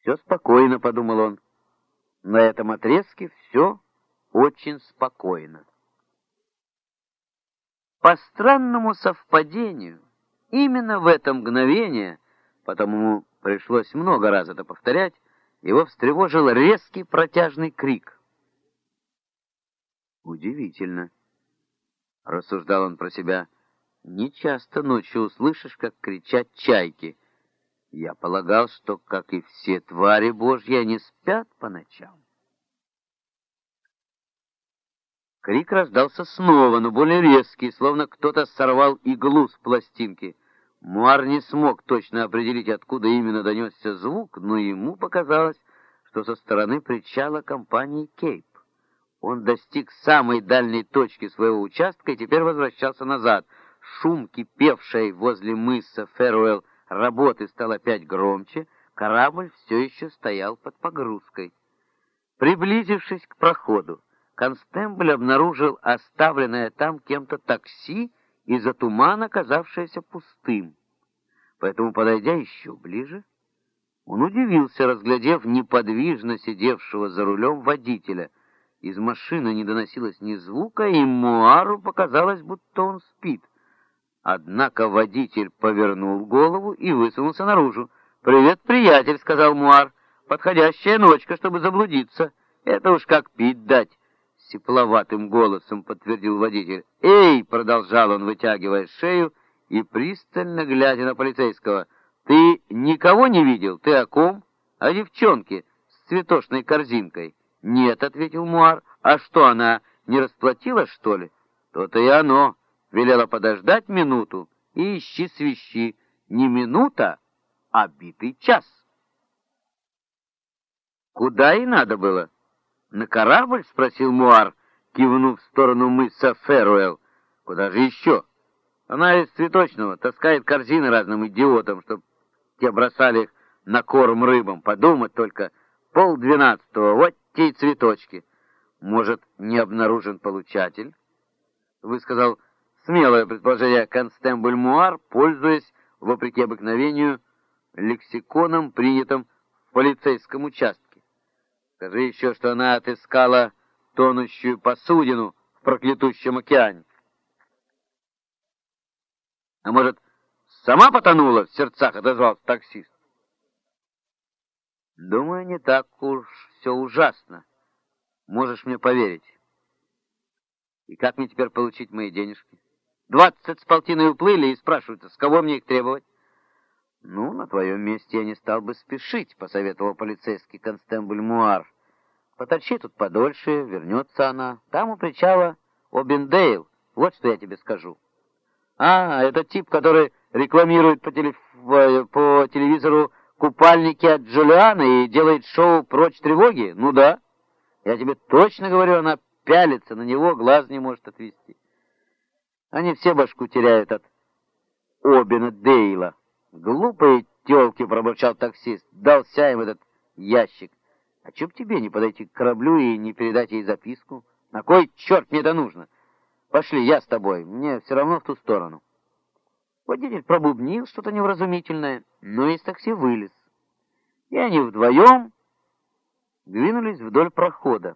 Все спокойно, подумал он. На этом отрезке все очень спокойно. По странному совпадению, именно в это мгновение, потому ему пришлось много раз это повторять, его встревожил резкий протяжный крик. Удивительно, рассуждал он про себя, не часто ночью услышишь, как кричат чайки. Я полагал, что, как и все твари Божьи, они спят по ночам. Крик раздался снова, но более резкий, словно кто-то сорвал иглу с пластинки. Муар не смог точно определить, откуда именно донесся звук, но ему показалось, что со стороны причала компании «Кейп». Он достиг самой дальней точки своего участка и теперь возвращался назад. Шум, кипевший возле мыса Фэруэлл, работы стал опять громче, корабль все еще стоял под погрузкой. Приблизившись к проходу, констебль обнаружил оставленное там кем-то такси из-за тумана, казавшееся пустым. Поэтому, подойдя еще ближе, он удивился, разглядев неподвижно сидевшего за рулем водителя. Из машины не доносилось ни звука, и Муару показалось, будто он спит. Однако водитель повернул голову и высунулся наружу. «Привет, приятель», — сказал Муар. «Подходящая ночка, чтобы заблудиться. Это уж как пить дать», — сипловатым голосом подтвердил водитель. «Эй!» — продолжал он, вытягивая шею и пристально глядя на полицейского. «Ты никого не видел? Ты о ком? О девчонке с цветочной корзинкой?» «Нет», — ответил Муар. «А что, она не расплатилась, что ли?» «То-то и оно. Велела подождать минуту и ищи свищи. Не минута, а битый час». «Куда и надо было?» «На корабль?» — спросил Муар, кивнув в сторону мыса Фэруэлл. «Куда же еще? Она из цветочного таскает корзины разным идиотам, чтоб те бросали их на корм рыбам. Подумать только, 11:30, вот те и цветочки. Может, не обнаружен получатель?» Высказал смелое предположение констебль Муар, пользуясь, вопреки обыкновению, лексиконом, принятым в полицейском участке. «Скажи еще, что она отыскала тонущую посудину в проклятущем океане». «А может, сама потонула?» — в сердцах отозвался таксист. «Думаю, не так уж все ужасно. Можешь мне поверить. И как мне теперь получить мои денежки? 20 с полтиной уплыли и спрашиваются, с кого мне их требовать?» «Ну, на твоем месте я не стал бы спешить», — посоветовал полицейский констебль Муар. «Поторчи тут подольше, вернется она. Там у причала Обендейл. Вот что я тебе скажу». «А, это тип, который рекламирует по телевизору купальники от Джулиана и делает шоу «Прочь тревоги»? Ну да. Я тебе точно говорю, она пялится на него, глаз не может отвести. Они все башку теряют от Обена Дейла». «Глупые тёлки», — пробурчал таксист, — «дался им этот ящик. А чё б тебе не подойти к кораблю и не передать ей записку? На кой чёрт мне это нужно? Пошли, я с тобой, мне все равно в ту сторону». Водитель пробубнил что-то невразумительное, но из такси вылез. И они вдвоем двинулись вдоль прохода.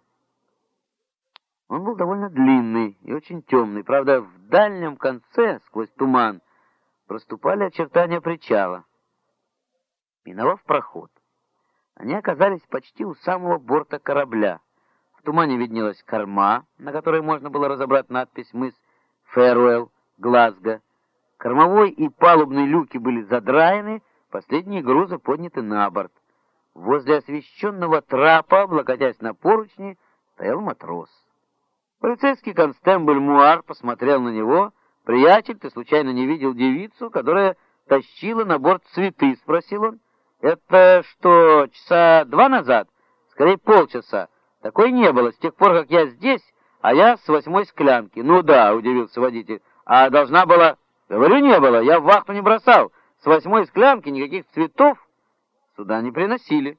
Он был довольно длинный и очень темный. Правда, в дальнем конце, сквозь туман, проступали очертания причала. Миновав проход, они оказались почти у самого борта корабля. В тумане виднелась корма, на которой можно было разобрать надпись «Мыс Фэруэлл, Глазго». Кормовой и палубные люки были задраены, последние грузы подняты на борт. Возле освещенного трапа, облокотясь на поручни, стоял матрос. Полицейский констебль Муар посмотрел на него. «Приятель, ты случайно не видел девицу, которая тащила на борт цветы?» — спросил он. «Это что, часа 2 назад? Скорее, полчаса. Такой не было с тех пор, как я здесь, а я с 8-й склянки». «Ну да», — удивился водитель. «А должна была...» «Говорю, не было. Я в вахту не бросал. С 8-й склянки никаких цветов сюда не приносили».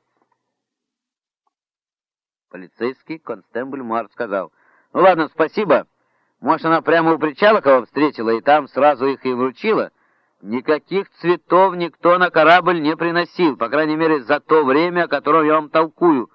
Полицейский констебль Муар сказал: «Ну ладно, спасибо. Может, она прямо у причала кого встретила и там сразу их и вручила? Никаких цветов никто на корабль не приносил, по крайней мере, за то время, о котором я вам толкую.